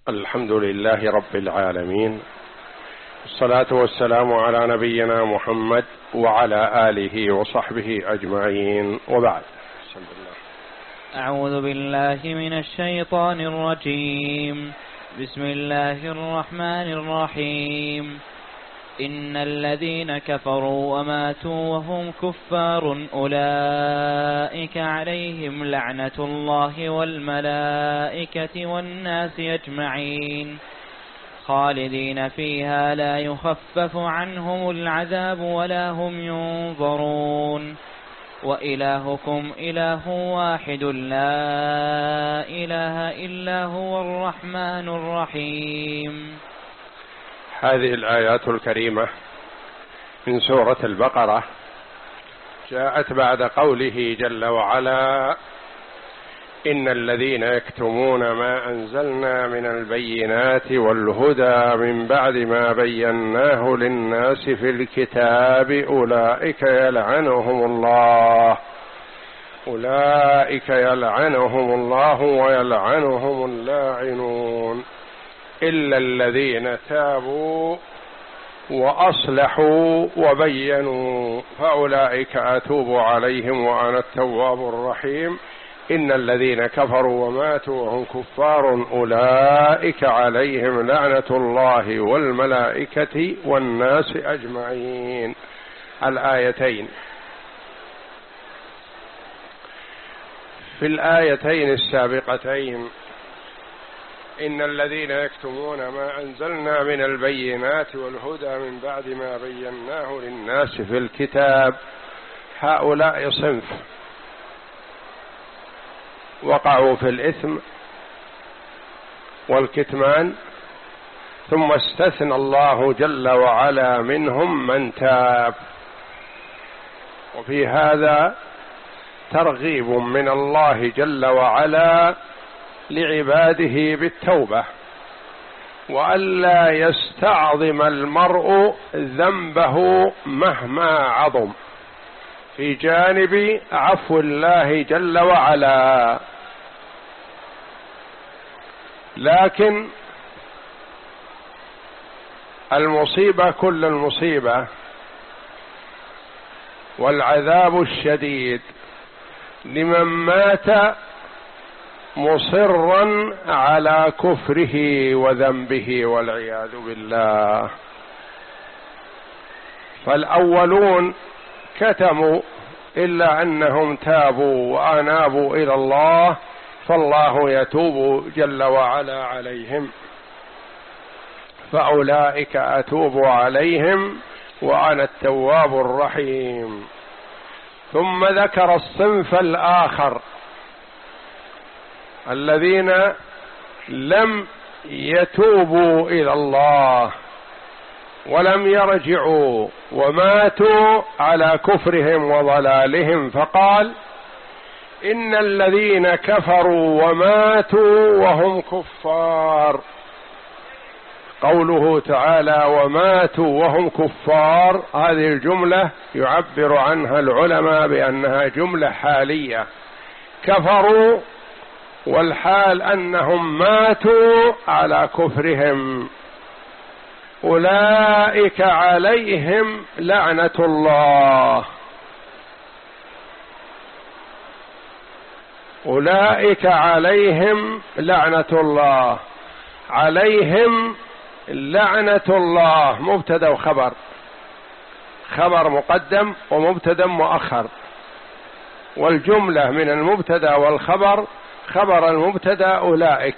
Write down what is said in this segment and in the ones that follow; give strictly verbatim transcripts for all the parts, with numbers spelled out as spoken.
الحمد لله رب العالمين، والصلاة والسلام على نبينا محمد وعلى آله وصحبه أجمعين، وبعد. بسم الله. أعوذ بالله من الشيطان الرجيم. بسم الله الرحمن الرحيم. إن الذين كفروا وماتوا وهم كفار أولئك عليهم لعنة الله والملائكة والناس أجمعين خالدين فيها لا يخفف عنهم العذاب ولا هم ينظرون. وإلهكم إله واحد لا إله إلا هو الرحمن الرحيم. هذه الآيات الكريمة من سورة البقرة جاءت بعد قوله جل وعلا: إن الذين يكتمون ما أنزلنا من البينات والهدى من بعد ما بيناه للناس في الكتاب أولئك يلعنهم الله أولئك يلعنهم الله ويلعنهم اللاعنون إلا الذين تابوا وأصلحوا وبينوا فأولئك أتوب عليهم وأنا التواب الرحيم. إن الذين كفروا وماتوا وهم كفار أولئك عليهم لعنة الله والملائكة والناس أجمعين. الآيتين. في الآيتين السابقتين: إن الذين يكتمون ما أنزلنا من البينات والهدى من بعد ما بيناه للناس في الكتاب، هؤلاء صنف وقعوا في الإثم والكتمان، ثم استثنى الله جل وعلا منهم من تاب. وفي هذا ترغيب من الله جل وعلا لعباده بالتوبة، وألا يستعظم المرء ذنبه مهما عظم في جانب عفو الله جل وعلا. لكن المصيبة كل المصيبة والعذاب الشديد لمن مات مصرا على كفره وذنبه والعياذ بالله. فالأولون كتموا إلا أنهم تابوا وأنابوا إلى الله، فالله يتوب جل وعلا عليهم، فأولئك أتوب عليهم وأنا التواب الرحيم. ثم ذكر الصنف الآخر الذين لم يتوبوا إلى الله ولم يرجعوا وماتوا على كفرهم وضلالهم، فقال: إن الذين كفروا وماتوا وهم كفار. قوله تعالى وماتوا وهم كفار، هذه الجملة يعبر عنها العلماء بأنها جملة حالية، كفروا والحال أنهم ماتوا على كفرهم، أولئك عليهم لعنة الله أولئك عليهم لعنة الله عليهم لعنة الله مبتدأ وخبر، خبر مقدم ومبتدأ مؤخر، والجملة من المبتدأ والخبر خبر المبتدأ أولئك،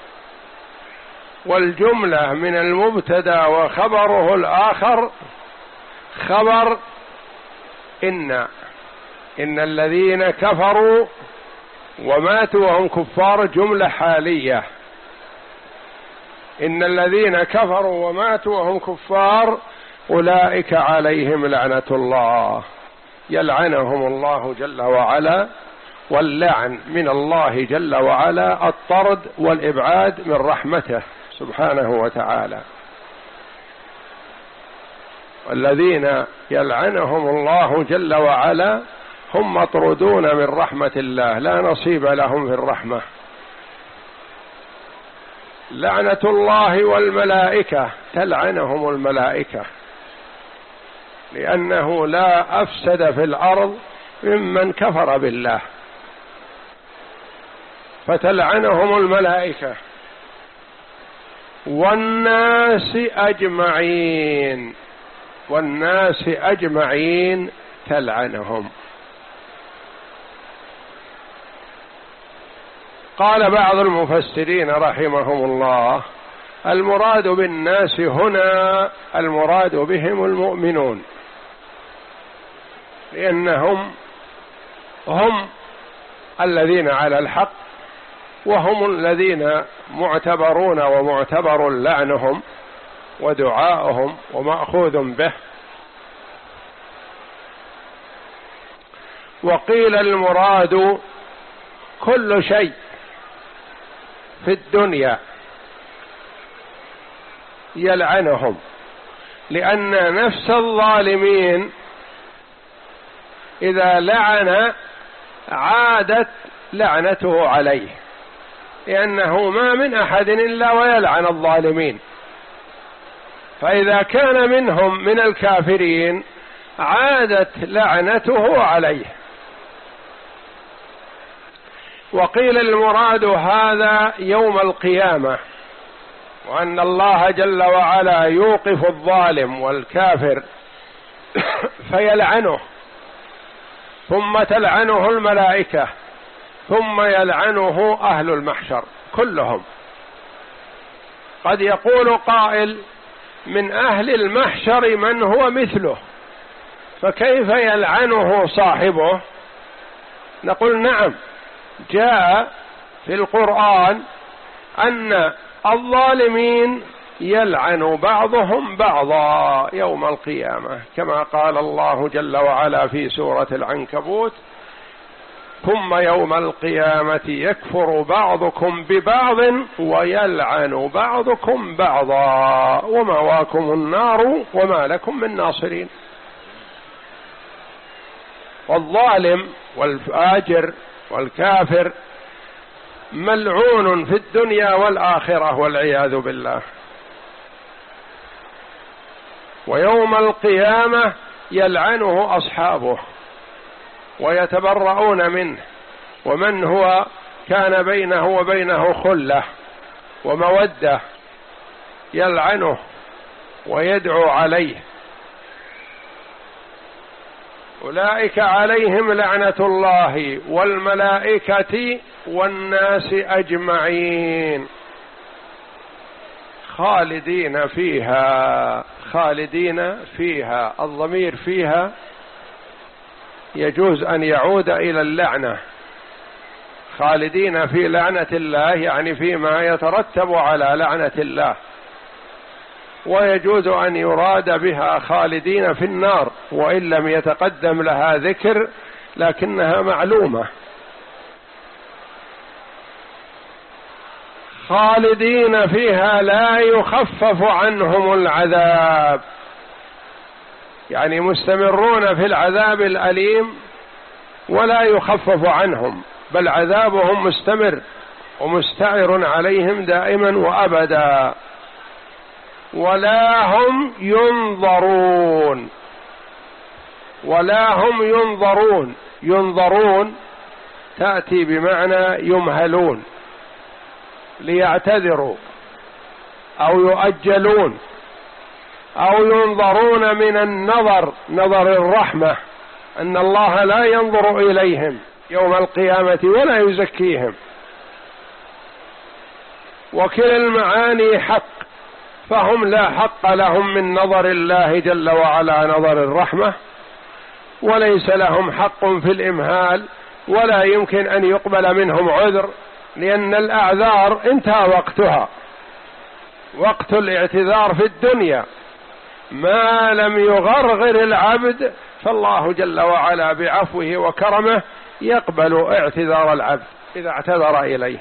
والجملة من المبتدأ وخبره الآخر خبر إن إن الذين كفروا وماتوا وهم كفار جملة حالية. إن الذين كفروا وماتوا وهم كفار أولئك عليهم لعنة الله، يلعنهم الله جل وعلا، واللعن من الله جل وعلا الطرد والإبعاد من رحمته سبحانه وتعالى. الذين يلعنهم الله جل وعلا هم مطرودون من رحمة الله، لا نصيب لهم في الرحمة. لعنة الله والملائكة تلعنهم الملائكة، لأنه لا أفسد في الأرض ممن كفر بالله، فتلعنهم الملائكة والناس أجمعين، والناس أجمعين تلعنهم. قال بعض المفسرين رحمهم الله: المراد بالناس هنا المراد بهم المؤمنون، لأنهم هم الذين على الحق، وهم الذين معتبرون ومعتبر لعنهم ودعاؤهم ومأخوذ به. وقيل المراد كل شيء في الدنيا يلعنهم، لأن نفس الظالمين إذا لعن عادت لعنته عليه، لأنه ما من أحد إلا ويلعن الظالمين، فإذا كان منهم من الكافرين عادت لعنته عليه. وقيل المراد هذا يوم القيامة، وأن الله جل وعلا يوقف الظالم والكافر فيلعنه، ثم تلعنه الملائكة، ثم يلعنه أهل المحشر كلهم. قد يقول قائل: من أهل المحشر من هو مثله، فكيف يلعنه صاحبه؟ نقول: نعم، جاء في القرآن أن الظالمين يلعن بعضهم بعضا يوم القيامة، كما قال الله جل وعلا في سورة العنكبوت: ثم يوم القيامة يكفر بعضكم ببعض ويلعن بعضكم بعضا ومأواكم النار وما لكم من ناصرين. والظالم والفاجر والكافر ملعون في الدنيا والآخرة والعياذ بالله. ويوم القيامة يلعنه أصحابه ويتبرؤون منه، ومن هو كان بينه وبينه خلة ومودة يلعنه ويدعو عليه. أولئك عليهم لعنة الله والملائكة والناس أجمعين خالدين فيها. خالدين فيها، الضمير فيها يجوز أن يعود إلى اللعنة. خالدين في لعنة الله يعني فيما يترتب على لعنة الله، ويجوز أن يراد بها خالدين في النار وإن لم يتقدم لها ذكر، لكنها معلومة. خالدين فيها لا يخفف عنهم العذاب، يعني مستمرون في العذاب الأليم ولا يخفف عنهم، بل عذابهم مستمر ومستعر عليهم دائما وأبدا، ولا هم ينظرون. ولا هم ينظرون، ينظرون تأتي بمعنى يمهلون ليعتذروا أو يؤجلون، أو ينظرون من النظر، نظر الرحمة، أن الله لا ينظر إليهم يوم القيامة ولا يزكيهم. وكلا المعاني حق، فهم لا حق لهم من نظر الله جل وعلا نظر الرحمة، وليس لهم حق في الإمهال، ولا يمكن أن يقبل منهم عذر، لأن الأعذار انتهى وقتها، وقت الاعتذار في الدنيا. ما لم يغرغر العبد فالله جل وعلا بعفوه وكرمه يقبل اعتذار العبد إذا اعتذر إليه،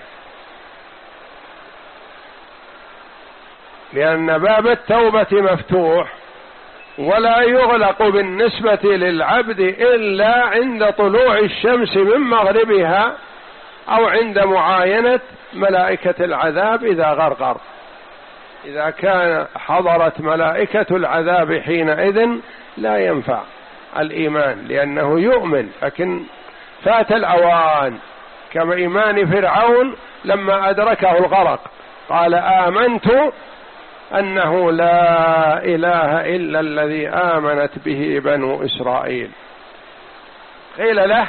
لأن باب التوبة مفتوح ولا يغلق بالنسبة للعبد إلا عند طلوع الشمس من مغربها أو عند معاينة ملائكة العذاب إذا غرغر، إذا كان حضرت ملائكة العذاب حينئذ لا ينفع الإيمان، لأنه يؤمن لكن فات الأوان، كما إيمان فرعون لما أدركه الغرق قال آمنت أنه لا إله إلا الذي آمنت به بنو إسرائيل. قيل له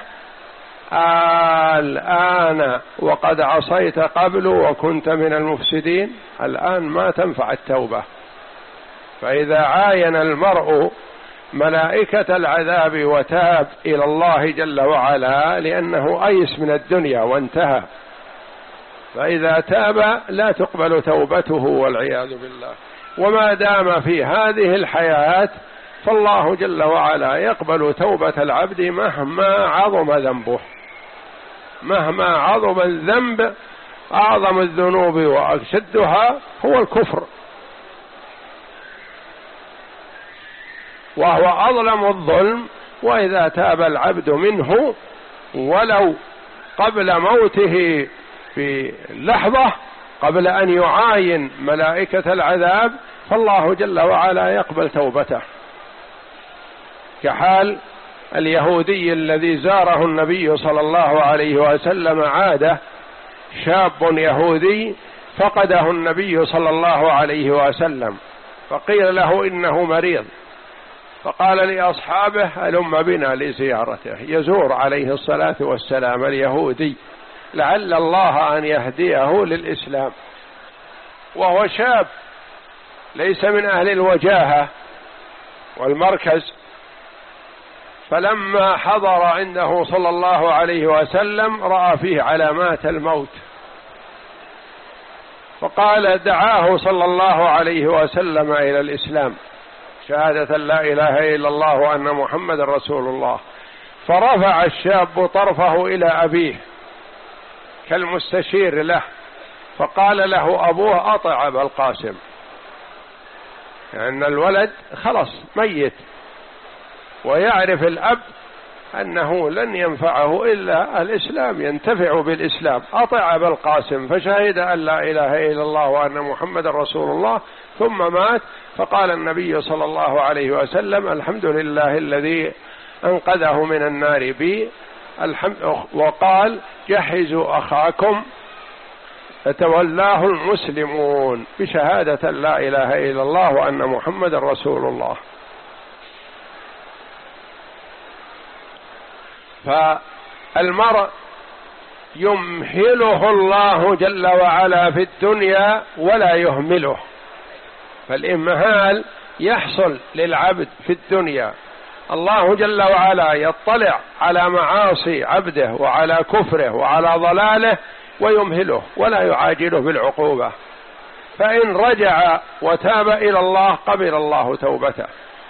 الآن وقد عصيت قبل وكنت من المفسدين، الآن ما تنفع التوبة. فإذا عاين المرء ملائكة العذاب وتاب إلى الله جل وعلا لأنه أيس من الدنيا وانتهى، فإذا تاب لا تقبل توبته والعياذ بالله. وما دام في هذه الحياة فالله جل وعلا يقبل توبة العبد مهما عظم ذنبه، مهما عظم الذنب. أعظم الذنوب وأشدها هو الكفر، وهو أظلم الظلم. وإذا تاب العبد منه ولو قبل موته في لحظة قبل أن يعاين ملائكة العذاب فالله جل وعلا يقبل توبته، كحال اليهودي الذي زاره النبي صلى الله عليه وسلم عاده، شاب يهودي فقده النبي صلى الله عليه وسلم، فقيل له إنه مريض، فقال لأصحابه هلم بنا لزيارته، يزور عليه الصلاة والسلام اليهودي لعل الله أن يهديه للإسلام، وهو شاب ليس من أهل الوجاهة والمركز. فلما حضر عنده صلى الله عليه وسلم رأى فيه علامات الموت، فقال دعاه صلى الله عليه وسلم إلى الإسلام، شهادة لا إله إلا الله وأن محمد رسول الله. فرفع الشاب طرفه إلى أبيه كالمستشير له، فقال له أبوه أطع أبا القاسم، لأن يعني الولد خلص ميت، ويعرف الأب أنه لن ينفعه إلا الإسلام، ينتفع بالإسلام. أطع أبا القاسم فشهد أن لا إله إلا الله وأن محمد رسول الله، ثم مات. فقال النبي صلى الله عليه وسلم الحمد لله الذي أنقذه من النار بي، وقال جهزوا أخاكم فتولاه المسلمون بشهادة لا إله إلا الله وأن محمد رسول الله. فالمرء يمهله الله جل وعلا في الدنيا ولا يهمله، فالإمهال يحصل للعبد في الدنيا، الله جل وعلا يطلع على معاصي عبده وعلى كفره وعلى ضلاله ويمهله ولا يعاجله بالعقوبة، فإن رجع وتاب إلى الله قبل الله توبته،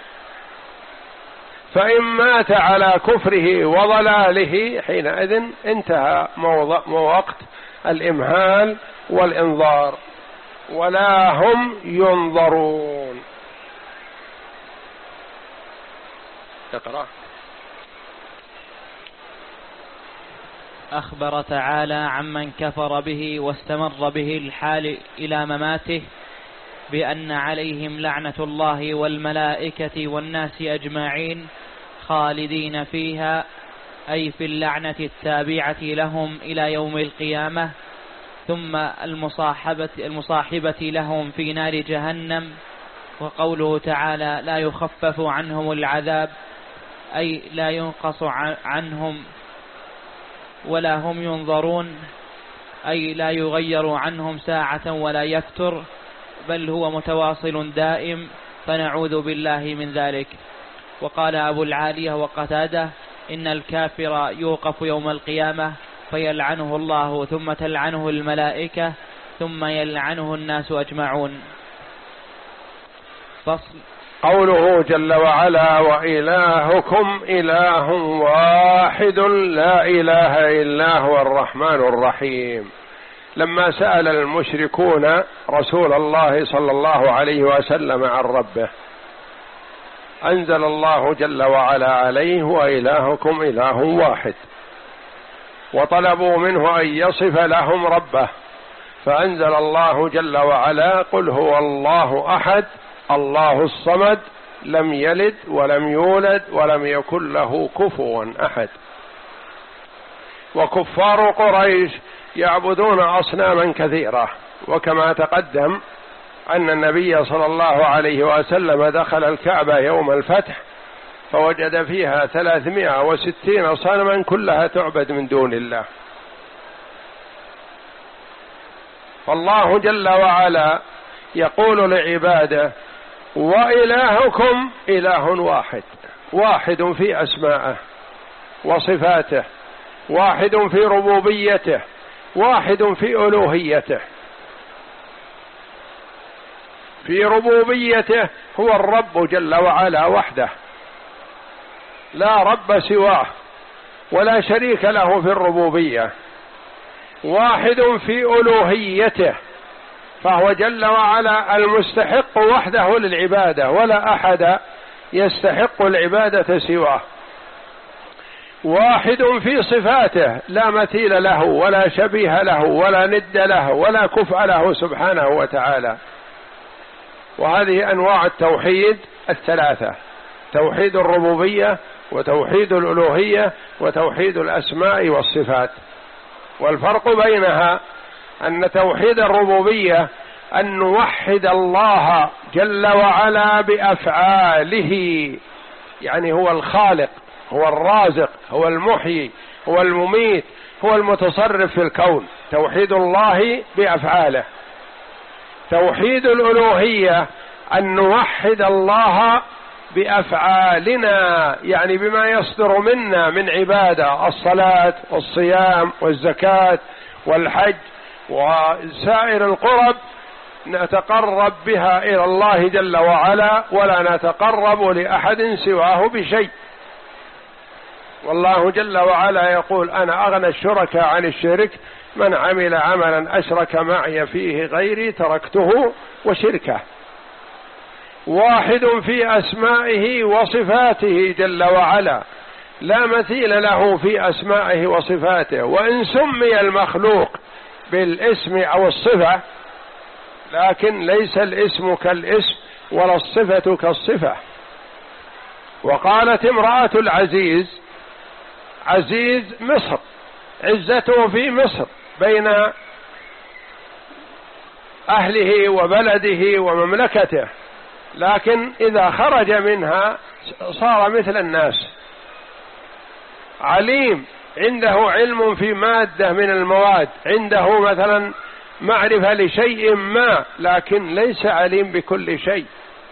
فإن مات على كفره وضلاله حينئذ انتهى وقت الإمهال والإنظار، ولا هم ينظرون. اقرأ. أخبر تعالى عمن كفر به واستمر به الحال إلى مماته بأن عليهم لعنة الله والملائكة والناس أجمعين خالدين فيها، أي في اللعنة التابعة لهم إلى يوم القيامة، ثم المصاحبة, المصاحبة لهم في نار جهنم. وقوله تعالى لا يخفف عنهم العذاب، أي لا ينقص عنهم ولا هم ينظرون، أي لا يغير عنهم ساعة ولا يفتر، بل هو متواصل دائم، فنعوذ بالله من ذلك. وقال أبو العالية وقتادة إن الكافر يوقف يوم القيامة فيلعنه الله ثم تلعنه الملائكة ثم يلعنه الناس أجمعون. فصل. قوله جل وعلا وإلهكم إله واحد لا إله إلا هو الرحمن الرحيم. لما سأل المشركون رسول الله صلى الله عليه وسلم عن ربه أنزل الله جل وعلا عليه وإلهكم إله واحد، وطلبوا منه أن يصف لهم ربه فأنزل الله جل وعلا: قل هو الله أحد الله الصمد لم يلد ولم يولد ولم يكن له كفوا أحد. وكفار قريش يعبدون أصناما كثيرة، وكما تقدم أن النبي صلى الله عليه وسلم دخل الكعبة يوم الفتح فوجد فيها ثلاثمائة وستين صنما كلها تعبد من دون الله. فالله جل وعلا يقول لعباده: وإلهكم إله واحد، واحد في أسمائه وصفاته، واحد في ربوبيته، واحد في ألوهيته. في ربوبيته هو الرب جل وعلا وحده، لا رب سواه ولا شريك له في الربوبية. واحد في ألوهيته، فهو جل وعلا المستحق وحده للعبادة، ولا أحد يستحق العبادة سواه. واحد في صفاته، لا مثيل له ولا شبيه له ولا ند له ولا كفء له سبحانه وتعالى. وهذه أنواع التوحيد الثلاثة: توحيد الربوبية، وتوحيد الألوهية، وتوحيد الأسماء والصفات. والفرق بينها أن توحيد الربوبية أن نوحد الله جل وعلا بأفعاله، يعني هو الخالق، هو الرازق، هو المحيي، هو المميت، هو المتصرف في الكون، توحيد الله بأفعاله. توحيد الألوهية أن نوحد الله بأفعالنا، يعني بما يصدر منا من عبادة: الصلاة والصيام والزكاة والحج وسائر القرب نتقرب بها إلى الله جل وعلا، ولا نتقرب لأحد سواه بشيء. والله جل وعلا يقول: أنا أغنى الشركاء عن الشرك، من عمل عملا أشرك معي فيه غيري تركته وشركه. واحد في أسمائه وصفاته جل وعلا، لا مثيل له في أسمائه وصفاته. وإن سمي المخلوق بالاسم أو الصفة، لكن ليس الاسم كالاسم ولا الصفة كالصفة. وقالت امرأة العزيز: عزيز مصر، عزته في مصر بين أهله وبلده ومملكته، لكن إذا خرج منها صار مثل الناس. عليم، عنده علم في مادة من المواد، عنده مثلا معرفة لشيء ما، لكن ليس عليم بكل شيء.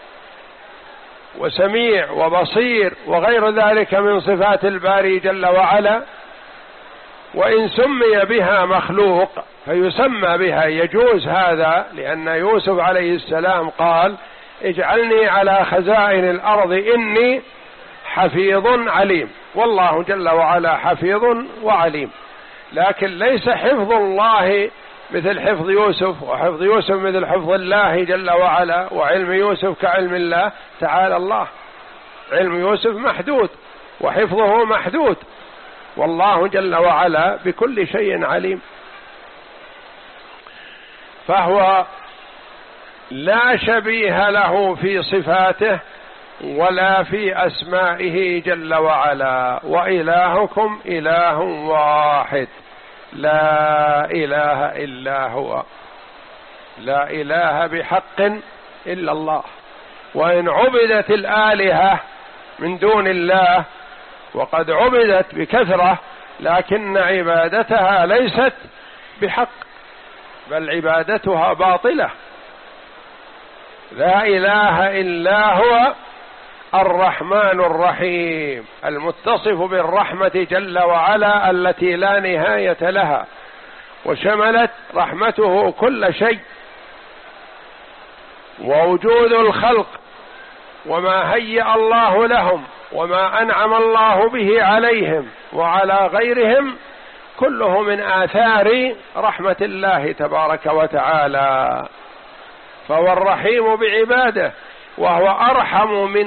وسميع وبصير وغير ذلك من صفات الباري جل وعلا. وإن سمي بها مخلوق فيسمى بها، يجوز هذا، لأن يوسف عليه السلام قال: اجعلني على خزائن الأرض إني حفيظ عليم. والله جل وعلا حفيظ وعليم، لكن ليس حفظ الله مثل حفظ يوسف، وحفظ يوسف مثل حفظ الله جل وعلا، وعلم يوسف كعلم الله تعالى الله. علم يوسف محدود وحفظه محدود، والله جل وعلا بكل شيء عليم. فهو لا شبيه له في صفاته ولا في أسمائه جل وعلا. وإلهكم إله واحد لا إله إلا هو، لا إله بحق إلا الله. وإن عبدت الآلهة من دون الله، وقد عبدت بكثرة، لكن عبادتها ليست بحق، بل عبادتها باطلة. لا إله إلا هو الرحمن الرحيم، المتصف بالرحمة جل وعلا التي لا نهاية لها، وشملت رحمته كل شيء. ووجود الخلق وما هيأ الله لهم وما أنعم الله به عليهم وعلى غيرهم كله من آثار رحمة الله تبارك وتعالى. فهو الرحيم بعباده، وهو أرحم من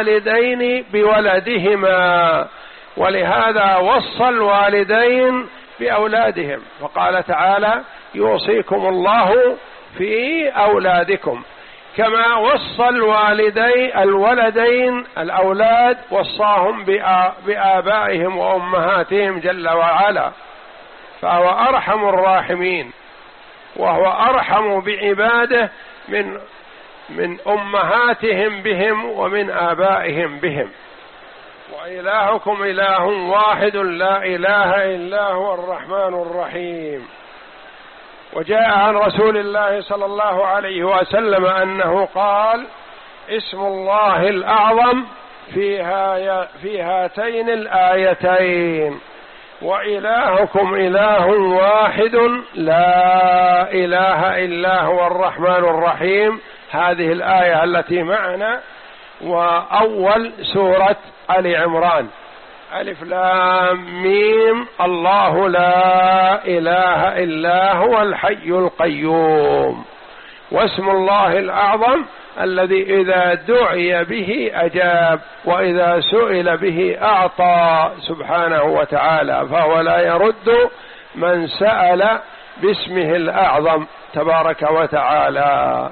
الوالدين بولدهما، ولهذا وصى الوالدين بأولادهم، فقال تعالى يوصيكم الله في أولادكم، كما وصى الوالدي الولدين الأولاد وصاهم بآبائهم وأمهاتهم جل وعلا، فهو أرحم الراحمين، وهو أرحم بعباده من من أمهاتهم بهم ومن آبائهم بهم. وإلهكم إله واحد لا إله إلا هو الرحمن الرحيم. وجاء عن رسول الله صلى الله عليه وسلم أنه قال اسم الله الأعظم في في هاتين الآيتين وإلهكم إله واحد لا إله إلا هو الرحمن الرحيم، هذه الآية التي معنا، وأول سورة آل عمران، ألف لام ميم، الله لا إله إلا هو الحي القيوم. واسم الله الأعظم الذي إذا دعي به أجاب، وإذا سئل به أعطى سبحانه وتعالى، فهو لا يرد من سأل باسمه الأعظم تبارك وتعالى.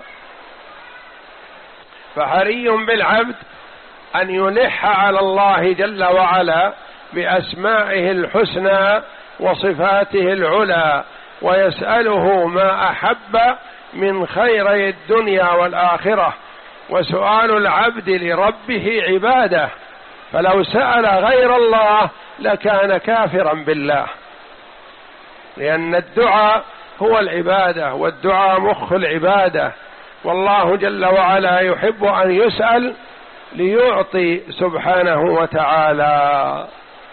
فحري بالعبد أن يلح على الله جل وعلا بأسمائه الحسنى وصفاته العلى، ويسأله ما أحب من خيري الدنيا والآخرة. وسؤال العبد لربه عبادة، فلو سأل غير الله لكان كافرا بالله، لأن الدعاء هو العبادة، والدعاء مخ العبادة، والله جل وعلا يحب أن يسأل ليعطي سبحانه وتعالى.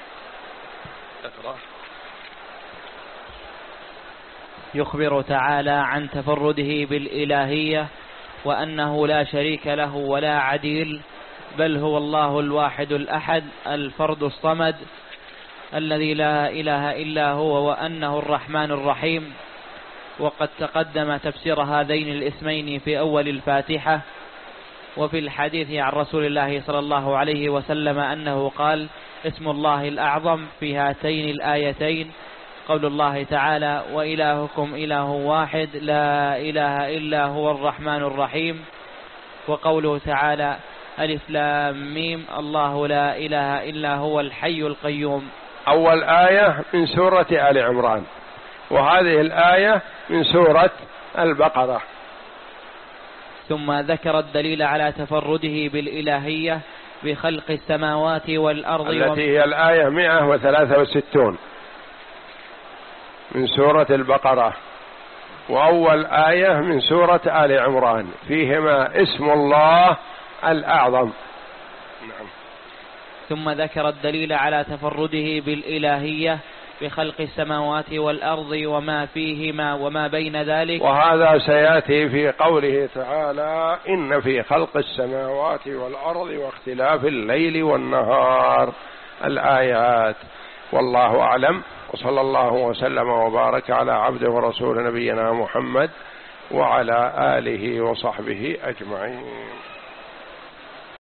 يخبر تعالى عن تفرده بالإلهية، وأنه لا شريك له ولا عديل، بل هو الله الواحد الأحد الفرد الصمد الذي لا إله إلا هو، وأنه الرحمن الرحيم. وقد تقدم تفسير هذين الاسمين في أول الفاتحة. وفي الحديث عن رسول الله صلى الله عليه وسلم أنه قال اسم الله الأعظم في هاتين الآيتين قول الله تعالى وإلهكم إله واحد لا إله إلا هو الرحمن الرحيم، وقوله تعالى ألف لام ميم الله لا إله إلا هو الحي القيوم. أول آية من سورة آل عمران، وهذه الآية من سورة البقرة. ثم ذكر الدليل على تفرده بالإلهية بخلق السماوات والأرض، التي هي الآية مئة وثلاثة وستون من سورة البقرة، وأول آية من سورة آل عمران، فيهما اسم الله الأعظم. نعم. ثم ذكر الدليل على تفرده بالإلهية بخلق السماوات والأرض وما فيهما وما بين ذلك، وهذا سيأتي في قوله تعالى إن في خلق السماوات والأرض واختلاف الليل والنهار، الآيات. والله أعلم، وصلى الله وسلم وبارك على عبده ورسول نبينا محمد وعلى آله وصحبه أجمعين.